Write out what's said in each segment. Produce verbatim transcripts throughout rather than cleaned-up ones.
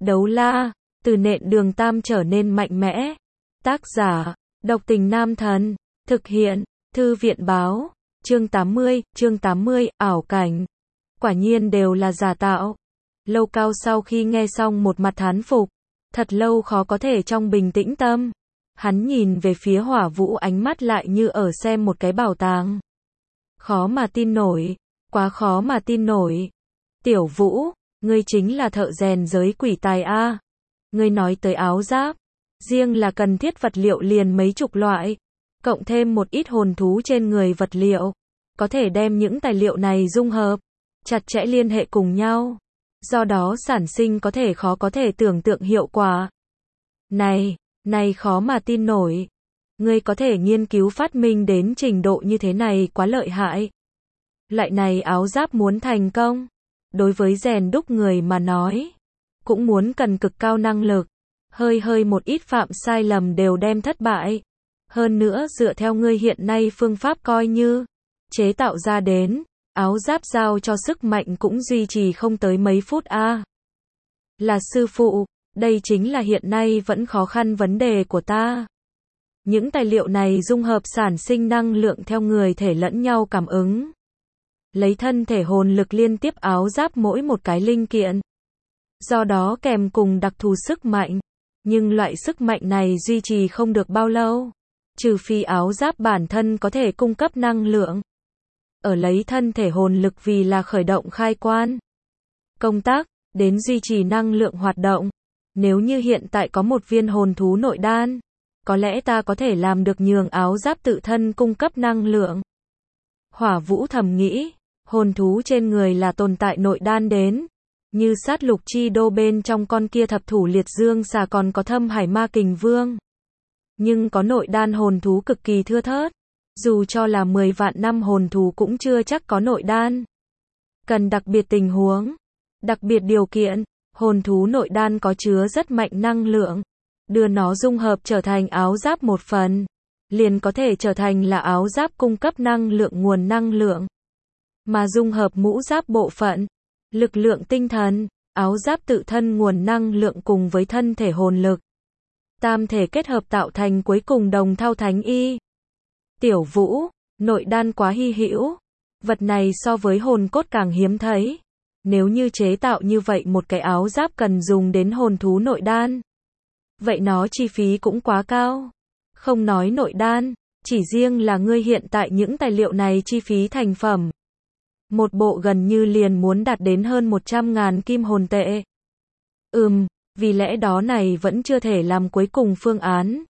Đấu la, từ nện đường tam trở nên mạnh mẽ. Tác giả, độc tình nam thần. Thực hiện, thư viện báo. Chương tám mươi, chương tám mươi, ảo cảnh. Quả nhiên đều là giả tạo. Lâu Cao sau khi nghe xong một mặt thán phục. Thật lâu khó có thể trong bình tĩnh tâm. Hắn nhìn về phía Hỏa Vũ, ánh mắt lại như ở xem một cái bảo tàng. Khó mà tin nổi, quá khó mà tin nổi. Tiểu Vũ, ngươi chính là thợ rèn giới quỷ tài a. Ngươi nói tới áo giáp, riêng là cần thiết vật liệu liền mấy chục loại, cộng thêm một ít hồn thú trên người vật liệu, có thể đem những tài liệu này dung hợp, chặt chẽ liên hệ cùng nhau, do đó sản sinh có thể khó có thể tưởng tượng hiệu quả. Này, này khó mà tin nổi. Ngươi có thể nghiên cứu phát minh đến trình độ như thế này quá lợi hại. Loại này áo giáp muốn thành công, đối với rèn đúc người mà nói, cũng muốn cần cực cao năng lực, hơi hơi một ít phạm sai lầm đều đem thất bại. Hơn nữa dựa theo ngươi hiện nay phương pháp coi như chế tạo ra đến, áo giáp giao cho sức mạnh cũng duy trì không tới mấy phút a. À. Là sư phụ, đây chính là hiện nay vẫn khó khăn vấn đề của ta. Những tài liệu này dung hợp sản sinh năng lượng theo người thể lẫn nhau cảm ứng. Lấy thân thể hồn lực liên tiếp áo giáp mỗi một cái linh kiện. Do đó kèm cùng đặc thù sức mạnh. Nhưng loại sức mạnh này duy trì không được bao lâu. Trừ phi áo giáp bản thân có thể cung cấp năng lượng. Ở lấy thân thể hồn lực vì là khởi động khai quan. Công tác, đến duy trì năng lượng hoạt động. Nếu như hiện tại có một viên hồn thú nội đan, có lẽ ta có thể làm được nhường áo giáp tự thân cung cấp năng lượng. Hỏa Vũ thầm nghĩ, hồn thú trên người là tồn tại nội đan đến, như sát lục chi đô bên trong con kia thập thủ liệt dương xà còn có thâm hải ma kình vương. Nhưng có nội đan hồn thú cực kỳ thưa thớt, dù cho là mười vạn năm hồn thú cũng chưa chắc có nội đan. Cần đặc biệt tình huống, đặc biệt điều kiện, hồn thú nội đan có chứa rất mạnh năng lượng. Đưa nó dung hợp trở thành áo giáp một phần, liền có thể trở thành là áo giáp cung cấp năng lượng nguồn năng lượng. Mà dung hợp mũ giáp bộ phận, lực lượng tinh thần, áo giáp tự thân nguồn năng lượng cùng với thân thể hồn lực. Tam thể kết hợp tạo thành cuối cùng đồng thau thánh y. Tiểu Vũ, nội đan quá hy hữu. Vật này so với hồn cốt càng hiếm thấy. Nếu như chế tạo như vậy một cái áo giáp cần dùng đến hồn thú nội đan. Vậy nó chi phí cũng quá cao. Không nói nội đan, chỉ riêng là ngươi hiện tại những tài liệu này chi phí thành phẩm. Một bộ gần như liền muốn đạt đến hơn một trăm ngàn kim hồn tệ. Ừm, vì lẽ đó này vẫn chưa thể làm cuối cùng phương án.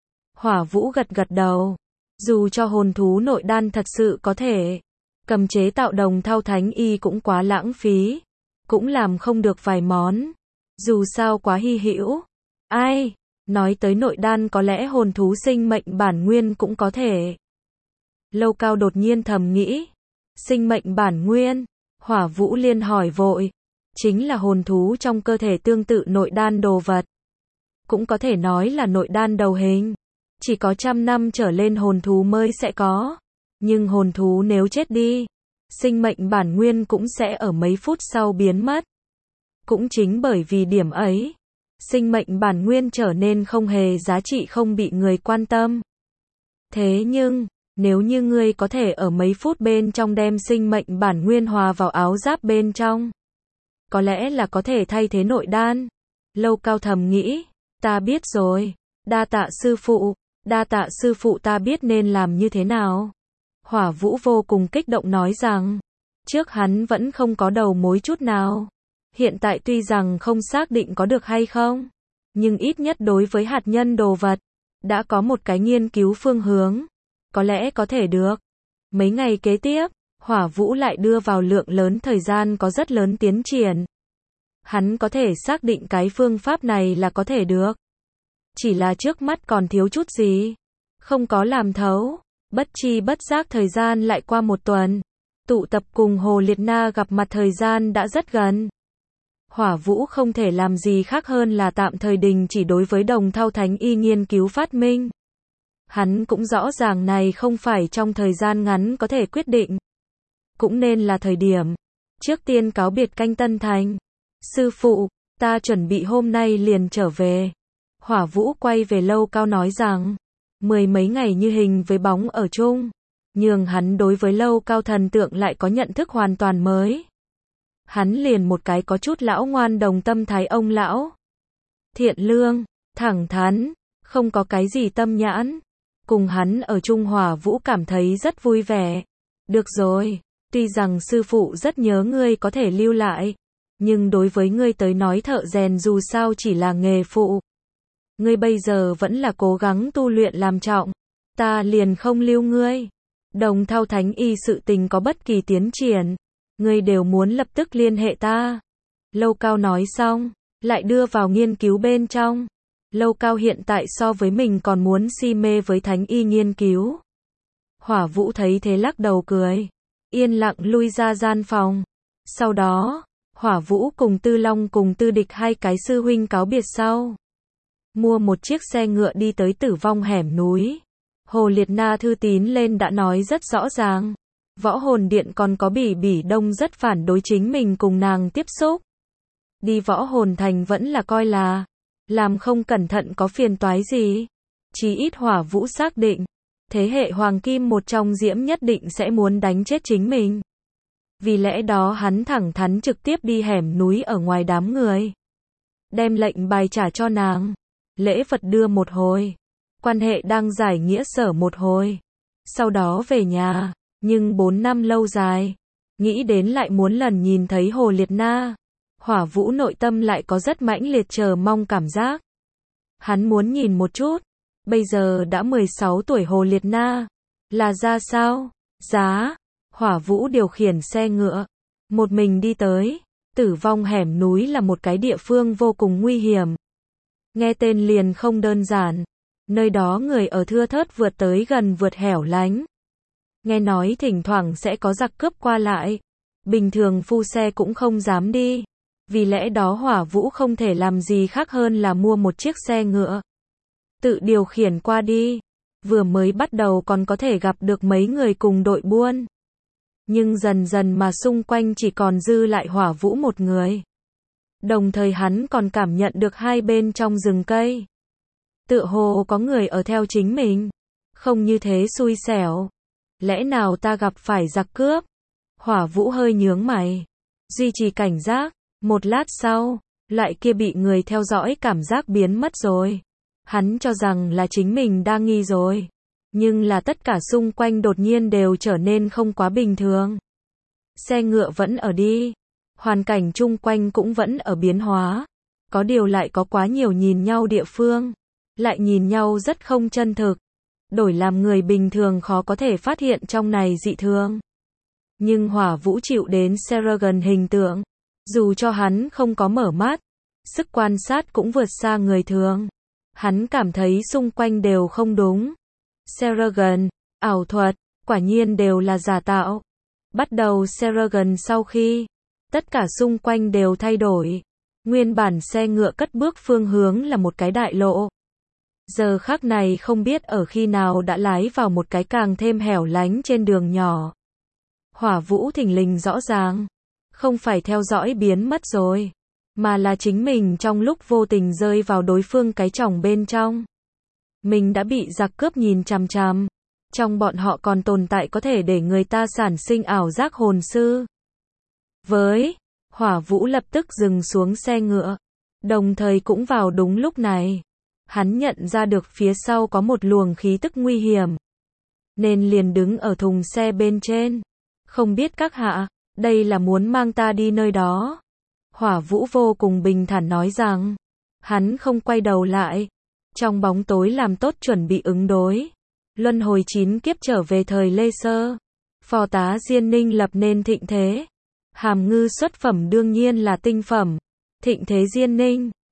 Hỏa Vũ gật gật đầu. Dù cho hồn thú nội đan thật sự có thể cầm chế tạo đồng thau thánh y cũng quá lãng phí. Cũng làm không được vài món. Dù sao quá hy hữu. Ai, nói tới nội đan có lẽ hồn thú sinh mệnh bản nguyên cũng có thể. Lâu Cao đột nhiên thầm nghĩ. Sinh mệnh bản nguyên, Hỏa Vũ liên hỏi vội. Chính là hồn thú trong cơ thể tương tự nội đan đồ vật. Cũng có thể nói là nội đan đầu hình. Chỉ có trăm năm trở lên hồn thú mới sẽ có. Nhưng hồn thú nếu chết đi, sinh mệnh bản nguyên cũng sẽ ở mấy phút sau biến mất. Cũng chính bởi vì điểm ấy, sinh mệnh bản nguyên trở nên không hề giá trị, không bị người quan tâm. Thế nhưng, nếu như ngươi có thể ở mấy phút bên trong đem sinh mệnh bản nguyên hòa vào áo giáp bên trong, có lẽ là có thể thay thế nội đan. Lâu Cao thầm nghĩ, ta biết rồi, đa tạ sư phụ, đa tạ sư phụ, ta biết nên làm như thế nào. Hỏa Vũ vô cùng kích động nói rằng, trước hắn vẫn không có đầu mối chút nào. Hiện tại tuy rằng không xác định có được hay không, nhưng ít nhất đối với hạt nhân đồ vật, đã có một cái nghiên cứu phương hướng. Có lẽ có thể được. Mấy ngày kế tiếp, Hỏa Vũ lại đưa vào lượng lớn thời gian có rất lớn tiến triển. Hắn có thể xác định cái phương pháp này là có thể được. Chỉ là trước mắt còn thiếu chút gì. Không có làm thấu. Bất chi bất giác thời gian lại qua một tuần. Tụ tập cùng Hồ Liệt Na gặp mặt thời gian đã rất gần. Hỏa Vũ không thể làm gì khác hơn là tạm thời đình chỉ đối với đồng thau thánh y nghiên cứu phát minh. Hắn cũng rõ ràng này không phải trong thời gian ngắn có thể quyết định. Cũng nên là thời điểm. Trước tiên cáo biệt Canh Tân Thành. Sư phụ, Ta chuẩn bị hôm nay liền trở về. Hỏa Vũ quay về Lâu Cao nói rằng, mười mấy ngày như hình với bóng ở chung, nhường hắn đối với Lâu Cao thần tượng lại có nhận thức hoàn toàn mới. Hắn liền một cái có chút lão ngoan đồng tâm thái ông lão. Thiện lương, thẳng thắn, không có cái gì tâm nhãn. Cùng hắn ở chung Hỏa Vũ cảm thấy rất vui vẻ. Được rồi, tuy rằng sư phụ rất nhớ ngươi có thể lưu lại, nhưng đối với ngươi tới nói thợ rèn dù sao chỉ là nghề phụ. Ngươi bây giờ vẫn là cố gắng tu luyện làm trọng, ta liền không lưu ngươi. Đồng Thao Thánh Y sự tình có bất kỳ tiến triển, ngươi đều muốn lập tức liên hệ ta. Lâu Cao nói xong, lại đưa vào nghiên cứu bên trong. Lâu Cao hiện tại so với mình còn muốn si mê với Thánh Y nghiên cứu. Hỏa Vũ thấy thế lắc đầu cười, yên lặng lui ra gian phòng. Sau đó, Hỏa Vũ cùng Tư Long cùng Tư Địch hai cái sư huynh cáo biệt sau. Mua một chiếc xe ngựa đi tới Tử Vong hẻm núi. Hồ Liệt Na thư tín lên đã nói rất rõ ràng. Võ Hồn Điện còn có Bỉ Bỉ Đông rất phản đối chính mình cùng nàng tiếp xúc. Đi Võ Hồn Thành vẫn là coi là, làm không cẩn thận có phiền toái gì. Chí ít Hỏa Vũ xác định, thế hệ Hoàng Kim một trong Diễm nhất định sẽ muốn đánh chết chính mình. Vì lẽ đó hắn thẳng thắn trực tiếp đi hẻm núi ở ngoài đám người. Đem lệnh bài trả cho nàng. Lễ vật đưa một hồi. Quan hệ đang giải nghĩa sở một hồi. Sau đó về nhà. Nhưng bốn năm lâu dài. Nghĩ đến lại muốn lần nhìn thấy Hồ Liệt Na. Hỏa Vũ nội tâm lại có rất mãnh liệt chờ mong cảm giác. Hắn muốn nhìn một chút. Bây giờ đã mười sáu tuổi Hồ Liệt Na. Là ra sao? Giá. Hỏa Vũ điều khiển xe ngựa. Một mình đi tới. Tử Vong hẻm núi là một cái địa phương vô cùng nguy hiểm. Nghe tên liền không đơn giản. Nơi đó người ở thưa thớt vượt tới gần vượt hẻo lánh. Nghe nói thỉnh thoảng sẽ có giặc cướp qua lại. Bình thường phu xe cũng không dám đi. Vì lẽ đó Hỏa Vũ không thể làm gì khác hơn là mua một chiếc xe ngựa. Tự điều khiển qua đi. Vừa mới bắt đầu còn có thể gặp được mấy người cùng đội buôn. Nhưng dần dần mà xung quanh chỉ còn dư lại Hỏa Vũ một người. Đồng thời hắn còn cảm nhận được hai bên trong rừng cây. Tựa hồ có người ở theo chính mình. Không như thế xui xẻo. Lẽ nào ta gặp phải giặc cướp? Hỏa Vũ hơi nhướng mày. Duy trì cảnh giác. Một lát sau, loại kia bị người theo dõi cảm giác biến mất rồi. Hắn cho rằng là chính mình đang nghi rồi. Nhưng là tất cả xung quanh đột nhiên đều trở nên không quá bình thường. Xe ngựa vẫn ở đi. Hoàn cảnh chung quanh cũng vẫn ở biến hóa. Có điều lại có quá nhiều nhìn nhau địa phương. Lại nhìn nhau rất không chân thực. Đổi làm người bình thường khó có thể phát hiện trong này dị thường. Nhưng Hỏa Vũ chịu đến Seragon hình tượng. Dù cho hắn không có mở mắt. Sức quan sát cũng vượt xa người thường. Hắn cảm thấy xung quanh đều không đúng. Seragon, ảo thuật, quả nhiên đều là giả tạo. Bắt đầu Seragon sau khi tất cả xung quanh đều thay đổi. Nguyên bản xe ngựa cất bước phương hướng là một cái đại lộ. Giờ khắc này không biết ở khi nào đã lái vào một cái càng thêm hẻo lánh trên đường nhỏ. Hỏa Vũ thình lình rõ ràng. Không phải theo dõi biến mất rồi. Mà là chính mình trong lúc vô tình rơi vào đối phương cái chòng bên trong. Mình đã bị giặc cướp nhìn chằm chằm. Trong bọn họ còn tồn tại có thể để người ta sản sinh ảo giác hồn sư. Với, Hỏa Vũ lập tức dừng xuống xe ngựa. Đồng thời cũng vào đúng lúc này. Hắn nhận ra được phía sau có một luồng khí tức nguy hiểm. Nên liền đứng ở thùng xe bên trên. Không biết các hạ, đây là muốn mang ta đi nơi đó. Hỏa Vũ vô cùng bình thản nói rằng. Hắn không quay đầu lại. Trong bóng tối làm tốt chuẩn bị ứng đối. Luân hồi chín kiếp trở về thời Lê Sơ. Phò tá Diên Ninh lập nên thịnh thế. Hàm ngư xuất phẩm đương nhiên là tinh phẩm. Thịnh thế Diên Ninh.